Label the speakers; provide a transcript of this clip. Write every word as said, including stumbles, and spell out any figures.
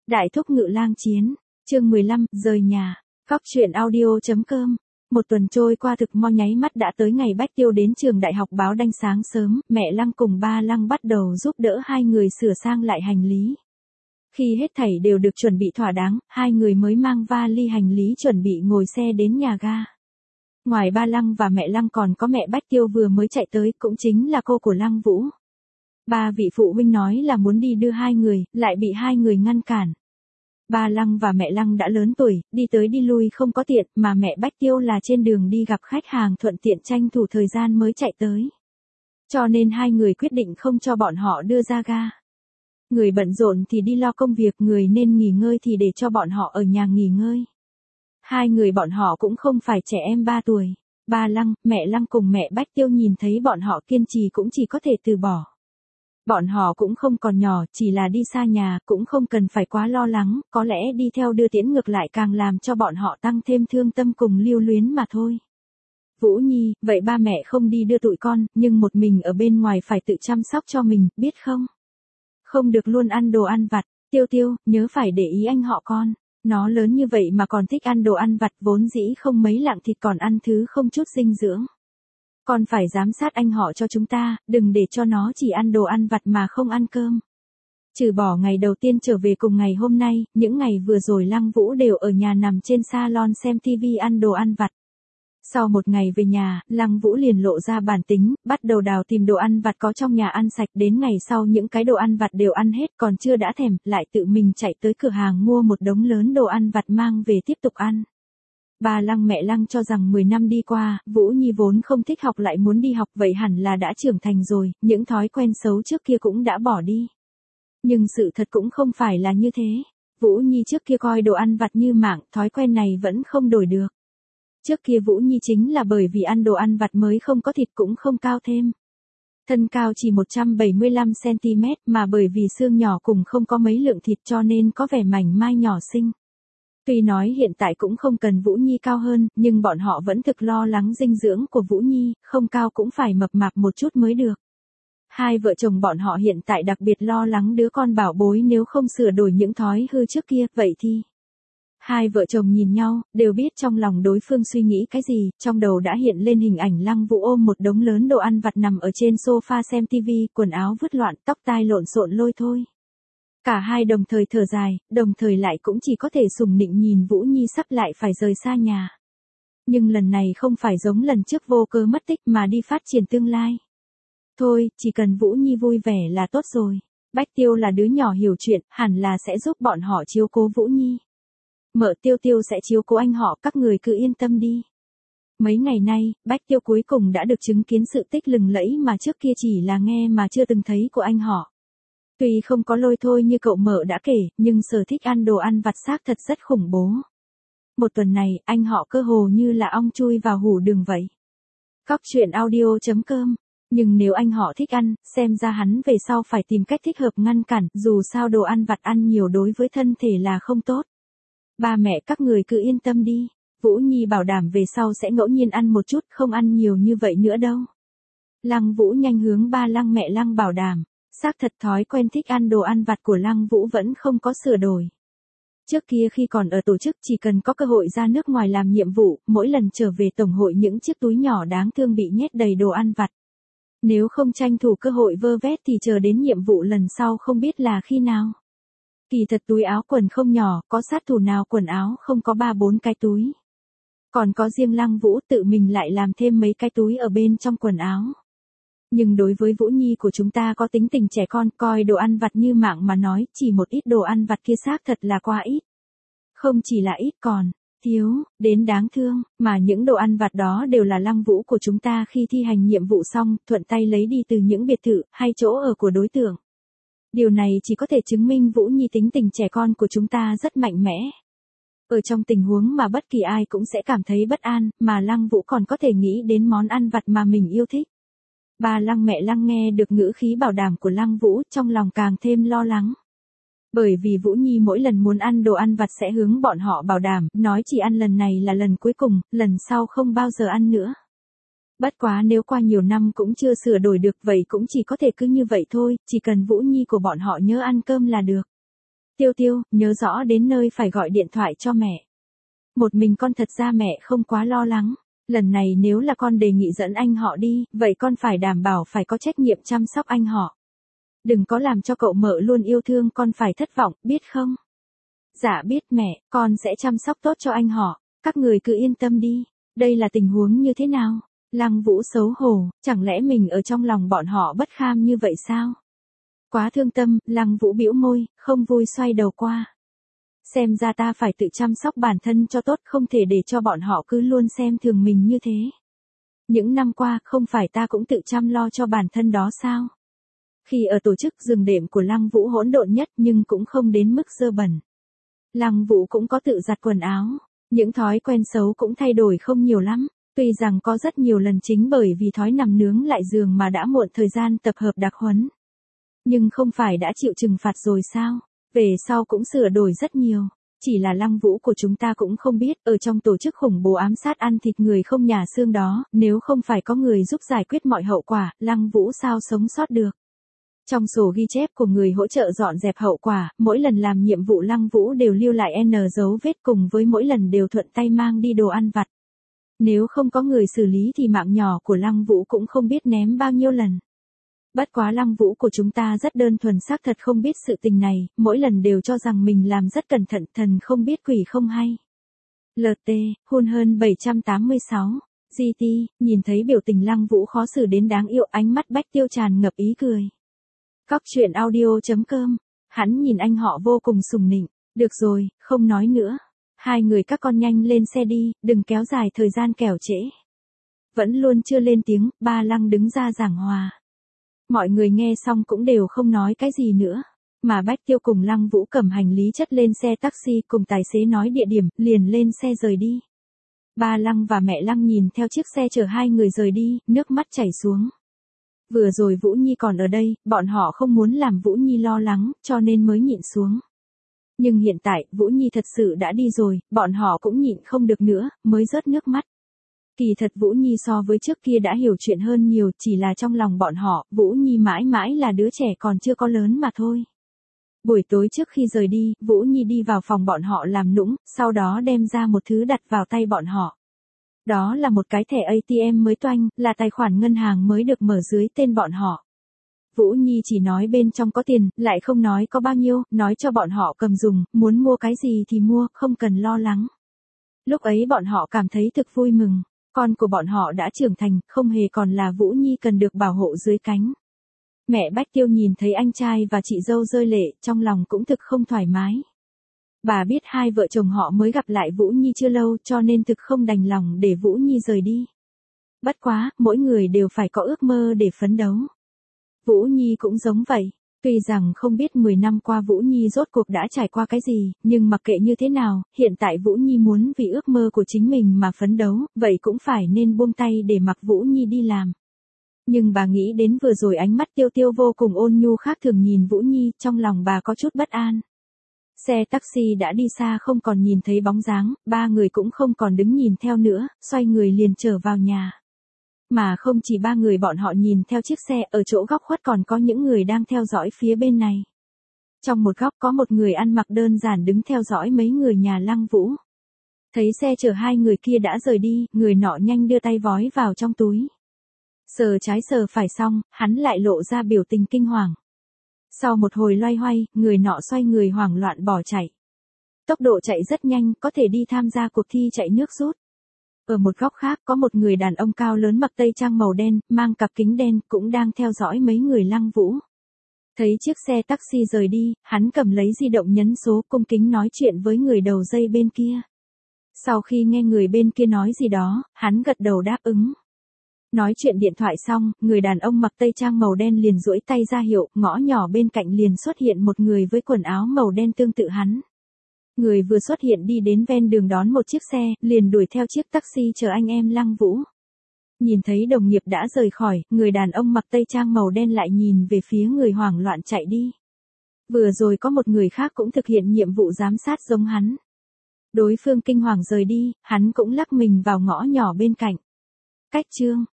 Speaker 1: Đại thúc ngự lang chiến, chương mười lăm, rời nhà, Cóc truyện audio.com. Một tuần trôi qua thực mo nháy mắt đã tới ngày Bách Tiêu đến trường đại học báo đanh sáng sớm, mẹ Lăng cùng ba Lăng bắt đầu giúp đỡ hai người sửa sang lại hành lý. Khi hết thảy đều được chuẩn bị thỏa đáng, hai người mới mang vali hành lý chuẩn bị ngồi xe đến nhà ga. Ngoài ba Lăng và mẹ Lăng còn có mẹ Bách Tiêu vừa mới chạy tới, cũng chính là cô của Lăng Vũ. Ba vị phụ huynh nói là muốn đi đưa hai người, lại bị hai người ngăn cản. Ba Lăng và mẹ Lăng đã lớn tuổi, đi tới đi lui không có tiện, mà mẹ Bách Tiêu là trên đường đi gặp khách hàng thuận tiện tranh thủ thời gian mới chạy tới. Cho nên hai người quyết định không cho bọn họ đưa ra ga. Người bận rộn thì đi lo công việc, người nên nghỉ ngơi thì để cho bọn họ ở nhà nghỉ ngơi. Hai người bọn họ cũng không phải trẻ em ba tuổi. Ba Lăng, mẹ Lăng cùng mẹ Bách Tiêu nhìn thấy bọn họ kiên trì cũng chỉ có thể từ bỏ. Bọn họ cũng không còn nhỏ, chỉ là đi xa nhà, cũng không cần phải quá lo lắng, có lẽ đi theo đưa tiễn ngược lại càng làm cho bọn họ tăng thêm thương tâm cùng lưu luyến mà thôi. Vũ Nhi, vậy ba mẹ không đi đưa tụi con, nhưng một mình ở bên ngoài phải tự chăm sóc cho mình, biết không? Không được luôn ăn đồ ăn vặt, Tiêu Tiêu, nhớ phải để ý anh họ con. Nó lớn như vậy mà còn thích ăn đồ ăn vặt, vốn dĩ không mấy lạng thịt còn ăn thứ không chút dinh dưỡng. Con phải giám sát anh họ cho chúng ta, đừng để cho nó chỉ ăn đồ ăn vặt mà không ăn cơm. Trừ bỏ ngày đầu tiên trở về cùng ngày hôm nay, những ngày vừa rồi Lăng Vũ đều ở nhà nằm trên salon xem tivi ăn đồ ăn vặt. Sau một ngày về nhà, Lăng Vũ liền lộ ra bản tính, bắt đầu đào tìm đồ ăn vặt có trong nhà ăn sạch, đến ngày sau những cái đồ ăn vặt đều ăn hết, còn chưa đã thèm, lại tự mình chạy tới cửa hàng mua một đống lớn đồ ăn vặt mang về tiếp tục ăn. Ba Lăng mẹ Lăng cho rằng mười năm đi qua, Vũ Nhi vốn không thích học lại muốn đi học, vậy hẳn là đã trưởng thành rồi, những thói quen xấu trước kia cũng đã bỏ đi. Nhưng sự thật cũng không phải là như thế. Vũ Nhi trước kia coi đồ ăn vặt như mạng, thói quen này vẫn không đổi được. Trước kia Vũ Nhi chính là bởi vì ăn đồ ăn vặt mới không có thịt cũng không cao thêm. Thân cao chỉ một trăm bảy mươi lăm xăng ti mét mà bởi vì xương nhỏ cùng không có mấy lượng thịt cho nên có vẻ mảnh mai nhỏ xinh. Tuy nói hiện tại cũng không cần Vũ Nhi cao hơn, nhưng bọn họ vẫn thực lo lắng dinh dưỡng của Vũ Nhi, không cao cũng phải mập mạp một chút mới được. Hai vợ chồng bọn họ hiện tại đặc biệt lo lắng đứa con bảo bối nếu không sửa đổi những thói hư trước kia, vậy thì... Hai vợ chồng nhìn nhau, đều biết trong lòng đối phương suy nghĩ cái gì, trong đầu đã hiện lên hình ảnh Lăng Vũ ôm một đống lớn đồ ăn vặt nằm ở trên sofa xem tivi, quần áo vứt loạn, tóc tai lộn xộn lôi thôi. Cả hai đồng thời thở dài, đồng thời lại cũng chỉ có thể sùng nịnh nhìn Vũ Nhi sắp lại phải rời xa nhà. Nhưng lần này không phải giống lần trước vô cớ mất tích mà đi phát triển tương lai. Thôi, chỉ cần Vũ Nhi vui vẻ là tốt rồi. Bách Tiêu là đứa nhỏ hiểu chuyện, hẳn là sẽ giúp bọn họ chiếu cố Vũ Nhi. Mợ Tiêu Tiêu sẽ chiếu cố anh họ, các người cứ yên tâm đi. Mấy ngày nay, Bách Tiêu cuối cùng đã được chứng kiến sự tích lừng lẫy mà trước kia chỉ là nghe mà chưa từng thấy của anh họ. Tuy không có lôi thôi như cậu mợ đã kể, nhưng sở thích ăn đồ ăn vặt xác thật rất khủng bố. Một tuần này, anh họ cơ hồ như là ong chui vào hủ đường vậy. Cóc truyện audio.com. Nhưng nếu anh họ thích ăn, xem ra hắn về sau phải tìm cách thích hợp ngăn cản, dù sao đồ ăn vặt ăn nhiều đối với thân thể là không tốt. Ba mẹ các người cứ yên tâm đi, Vũ Nhi bảo đảm về sau sẽ ngẫu nhiên ăn một chút, không ăn nhiều như vậy nữa đâu. Lăng Vũ nhanh hướng ba Lăng mẹ Lăng bảo đảm. Xác thật thói quen thích ăn đồ ăn vặt của Lăng Vũ vẫn không có sửa đổi. Trước kia khi còn ở tổ chức chỉ cần có cơ hội ra nước ngoài làm nhiệm vụ, mỗi lần trở về tổng hội những chiếc túi nhỏ đáng thương bị nhét đầy đồ ăn vặt. Nếu không tranh thủ cơ hội vơ vét thì chờ đến nhiệm vụ lần sau không biết là khi nào. Kỳ thật túi áo quần không nhỏ, có sát thủ nào quần áo không có ba bốn cái túi. Còn có riêng Lăng Vũ tự mình lại làm thêm mấy cái túi ở bên trong quần áo. Nhưng đối với Vũ Nhi của chúng ta có tính tình trẻ con, coi đồ ăn vặt như mạng mà nói, chỉ một ít đồ ăn vặt kia xác thật là quá ít. Không chỉ là ít còn, thiếu, đến đáng thương, mà những đồ ăn vặt đó đều là Lăng Vũ của chúng ta khi thi hành nhiệm vụ xong, thuận tay lấy đi từ những biệt thự, hay chỗ ở của đối tượng. Điều này chỉ có thể chứng minh Vũ Nhi tính tình trẻ con của chúng ta rất mạnh mẽ. Ở trong tình huống mà bất kỳ ai cũng sẽ cảm thấy bất an, mà Lăng Vũ còn có thể nghĩ đến món ăn vặt mà mình yêu thích. Ba Lăng mẹ Lăng nghe được ngữ khí bảo đảm của Lăng Vũ, trong lòng càng thêm lo lắng. Bởi vì Vũ Nhi mỗi lần muốn ăn đồ ăn vặt sẽ hướng bọn họ bảo đảm, nói chỉ ăn lần này là lần cuối cùng, lần sau không bao giờ ăn nữa. Bất quá nếu qua nhiều năm cũng chưa sửa đổi được vậy cũng chỉ có thể cứ như vậy thôi, chỉ cần Vũ Nhi của bọn họ nhớ ăn cơm là được. Tiêu Tiêu, nhớ rõ đến nơi phải gọi điện thoại cho mẹ. Một mình con thật ra mẹ không quá lo lắng. Lần này nếu là con đề nghị dẫn anh họ đi, vậy con phải đảm bảo phải có trách nhiệm chăm sóc anh họ. Đừng có làm cho cậu mợ luôn yêu thương con phải thất vọng, biết không? Dạ biết mẹ, con sẽ chăm sóc tốt cho anh họ. Các người cứ yên tâm đi. Đây là tình huống như thế nào? Lăng Vũ xấu hổ, chẳng lẽ mình ở trong lòng bọn họ bất kham như vậy sao? Quá thương tâm, Lăng Vũ bĩu môi, không vui xoay đầu qua. Xem ra ta phải tự chăm sóc bản thân cho tốt, không thể để cho bọn họ cứ luôn xem thường mình như thế. Những năm qua, không phải ta cũng tự chăm lo cho bản thân đó sao? Khi ở tổ chức giường đệm của Lăng Vũ hỗn độn nhất nhưng cũng không đến mức dơ bẩn. Lăng Vũ cũng có tự giặt quần áo, những thói quen xấu cũng thay đổi không nhiều lắm, tuy rằng có rất nhiều lần chính bởi vì thói nằm nướng lại giường mà đã muộn thời gian tập hợp đặc huấn. Nhưng không phải đã chịu trừng phạt rồi sao? Về sau cũng sửa đổi rất nhiều. Chỉ là Lăng Vũ của chúng ta cũng không biết, ở trong tổ chức khủng bố ám sát ăn thịt người không nhà xương đó, nếu không phải có người giúp giải quyết mọi hậu quả, Lăng Vũ sao sống sót được. Trong sổ ghi chép của người hỗ trợ dọn dẹp hậu quả, mỗi lần làm nhiệm vụ Lăng Vũ đều lưu lại N dấu vết cùng với mỗi lần đều thuận tay mang đi đồ ăn vặt. Nếu không có người xử lý thì mạng nhỏ của Lăng Vũ cũng không biết ném bao nhiêu lần. Bất quá Lăng Vũ của chúng ta rất đơn thuần, xác thật không biết sự tình này, mỗi lần đều cho rằng mình làm rất cẩn thận, thần không biết quỷ không hay. lờ tê, hun hơn bảy trăm tám mươi sáu, giê tê, nhìn thấy biểu tình Lăng Vũ khó xử đến đáng yêu, ánh mắt Bách Tiêu tràn ngập ý cười. Cóc truyện audio chấm com, hắn nhìn anh họ vô cùng sùng nịnh, được rồi, không nói nữa. Hai người các con nhanh lên xe đi, đừng kéo dài thời gian kẻo trễ. Vẫn luôn chưa lên tiếng, ba Lăng đứng ra giảng hòa. Mọi người nghe xong cũng đều không nói cái gì nữa, mà Bách Tiêu cùng Lăng Vũ cầm hành lý chất lên xe taxi cùng tài xế nói địa điểm, liền lên xe rời đi. Ba Lăng và mẹ Lăng nhìn theo chiếc xe chở hai người rời đi, nước mắt chảy xuống. Vừa rồi Vũ Nhi còn ở đây, bọn họ không muốn làm Vũ Nhi lo lắng, cho nên mới nhịn xuống. Nhưng hiện tại, Vũ Nhi thật sự đã đi rồi, bọn họ cũng nhịn không được nữa, mới rớt nước mắt. Kỳ thật Vũ Nhi so với trước kia đã hiểu chuyện hơn nhiều, chỉ là trong lòng bọn họ, Vũ Nhi mãi mãi là đứa trẻ còn chưa có lớn mà thôi. Buổi tối trước khi rời đi, Vũ Nhi đi vào phòng bọn họ làm nũng, sau đó đem ra một thứ đặt vào tay bọn họ. Đó là một cái thẻ A T M mới toanh, là tài khoản ngân hàng mới được mở dưới tên bọn họ. Vũ Nhi chỉ nói bên trong có tiền, lại không nói có bao nhiêu, nói cho bọn họ cầm dùng, muốn mua cái gì thì mua, không cần lo lắng. Lúc ấy bọn họ cảm thấy thực vui mừng. Con của bọn họ đã trưởng thành, không hề còn là Vũ Nhi cần được bảo hộ dưới cánh. Mẹ Bách Tiêu nhìn thấy anh trai và chị dâu rơi lệ, trong lòng cũng thực không thoải mái. Bà biết hai vợ chồng họ mới gặp lại Vũ Nhi chưa lâu cho nên thực không đành lòng để Vũ Nhi rời đi. Bất quá, mỗi người đều phải có ước mơ để phấn đấu. Vũ Nhi cũng giống vậy. Tuy rằng không biết mười năm qua Vũ Nhi rốt cuộc đã trải qua cái gì, nhưng mặc kệ như thế nào, hiện tại Vũ Nhi muốn vì ước mơ của chính mình mà phấn đấu, vậy cũng phải nên buông tay để mặc Vũ Nhi đi làm. Nhưng bà nghĩ đến vừa rồi ánh mắt Tiêu Tiêu vô cùng ôn nhu khác thường nhìn Vũ Nhi, trong lòng bà có chút bất an. Xe taxi đã đi xa không còn nhìn thấy bóng dáng, ba người cũng không còn đứng nhìn theo nữa, xoay người liền trở vào nhà. Mà không chỉ ba người bọn họ nhìn theo chiếc xe, ở chỗ góc khuất còn có những người đang theo dõi phía bên này. Trong một góc có một người ăn mặc đơn giản đứng theo dõi mấy người nhà Lăng Vũ. Thấy xe chở hai người kia đã rời đi, người nọ nhanh đưa tay vói vào trong túi. Sờ trái sờ phải xong, hắn lại lộ ra biểu tình kinh hoàng. Sau một hồi loay hoay, người nọ xoay người hoảng loạn bỏ chạy. Tốc độ chạy rất nhanh, có thể đi tham gia cuộc thi chạy nước rút. Ở một góc khác có một người đàn ông cao lớn mặc tây trang màu đen, mang cặp kính đen, cũng đang theo dõi mấy người Lăng Vũ. Thấy chiếc xe taxi rời đi, hắn cầm lấy di động nhấn số cung kính nói chuyện với người đầu dây bên kia. Sau khi nghe người bên kia nói gì đó, hắn gật đầu đáp ứng. Nói chuyện điện thoại xong, người đàn ông mặc tây trang màu đen liền duỗi tay ra hiệu, ngõ nhỏ bên cạnh liền xuất hiện một người với quần áo màu đen tương tự hắn. Người vừa xuất hiện đi đến ven đường đón một chiếc xe, liền đuổi theo chiếc taxi chờ anh em Lăng Vũ. Nhìn thấy đồng nghiệp đã rời khỏi, người đàn ông mặc tây trang màu đen lại nhìn về phía người hoảng loạn chạy đi. Vừa rồi có một người khác cũng thực hiện nhiệm vụ giám sát giống hắn. Đối phương kinh hoàng rời đi, hắn cũng lắc mình vào ngõ nhỏ bên cạnh. Cách chương